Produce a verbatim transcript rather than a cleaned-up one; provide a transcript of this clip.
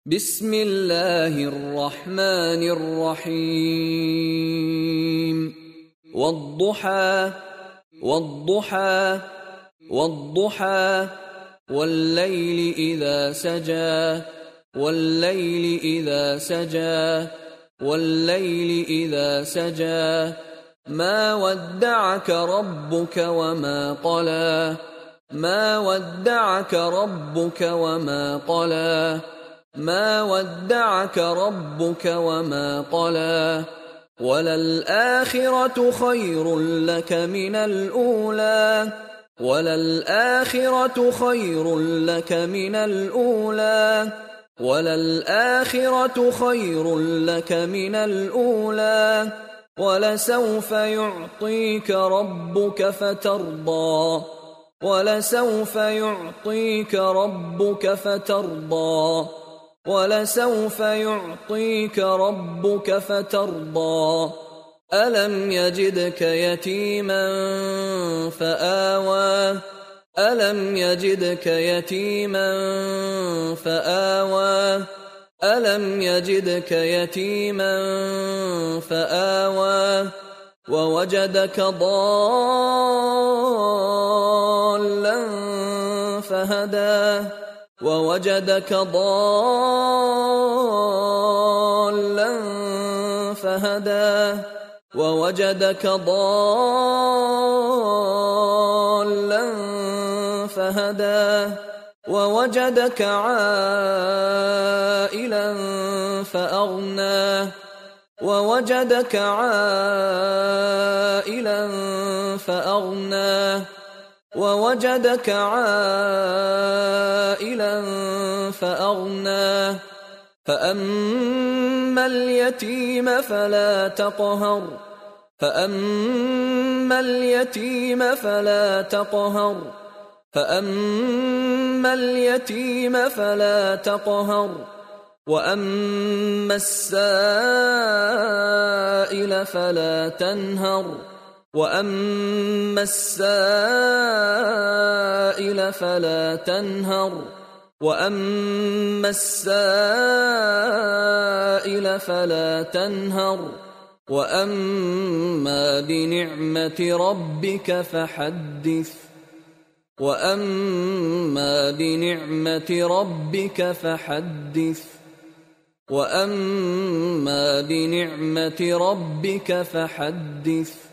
بسم اللہ الرحمن الرحیم والضحى والضحى والضحى واللیل اذا سجى واللیل اذا سجى واللیل اذا سجى ما ودعك ربك وما قلى ما ودعك ربك وما قلى ما ودعك ربك وما قلى وللآخرة خير لك من الأولى وللآخرة خير لك من الأولى وللآخرة خير لك من الأولى ولسوف يعطيك ربك فترضى ولسوف يعطيك ربك فترضى وَلَسَوْفَ يُعْطِيكَ رَبُّكَ فَتَرْضَى أَلَمْ يَجِدْكَ يَتِيمًا فَآوَى أَلَمْ يَجِدْكَ يَتِيمًا فَآوَى أَلَمْ يَجِدْكَ يَتِيمًا فَآوَى وَوَجَدَكَ ضَالًّا فَهَدَى وَوَجَدَكَ ضَالًّا فَهَدَى وَوَجَدَكَ ضَالًّا فَهَدَى وَوَجَدَكَ عَائِلًا فَأَغْنَى وَوَجَدَكَ عَائِلًا فَأَغْنَى وَوَجَدَكَ عَائِلًا فَأَغْنَى فَأَمَّا الْيَتِيمَ فَلَا تَقْهَرْ فَأَمَّا الْيَتِيمَ فَلَا تَقْهَرْ فَأَمَّا الْيَتِيمَ فَلَا تَقْهَرْ وَأَمَّا السَّائِلَ فَلَا تَنْهَرْ وَأَمَّا السَّائِلَ فَلَا تَنْهَرْ وَأَمَّا السَّائِلَ فَلَا تَنْهَرْ وَأَمَّا بِنِعْمَةِ رَبِّكَ فَحَدِّثْ وَأَمَّا بِنِعْمَةِ رَبِّكَ فَحَدِّثْ وَأَمَّا بِنِعْمَةِ رَبِّكَ فَحَدِّثْ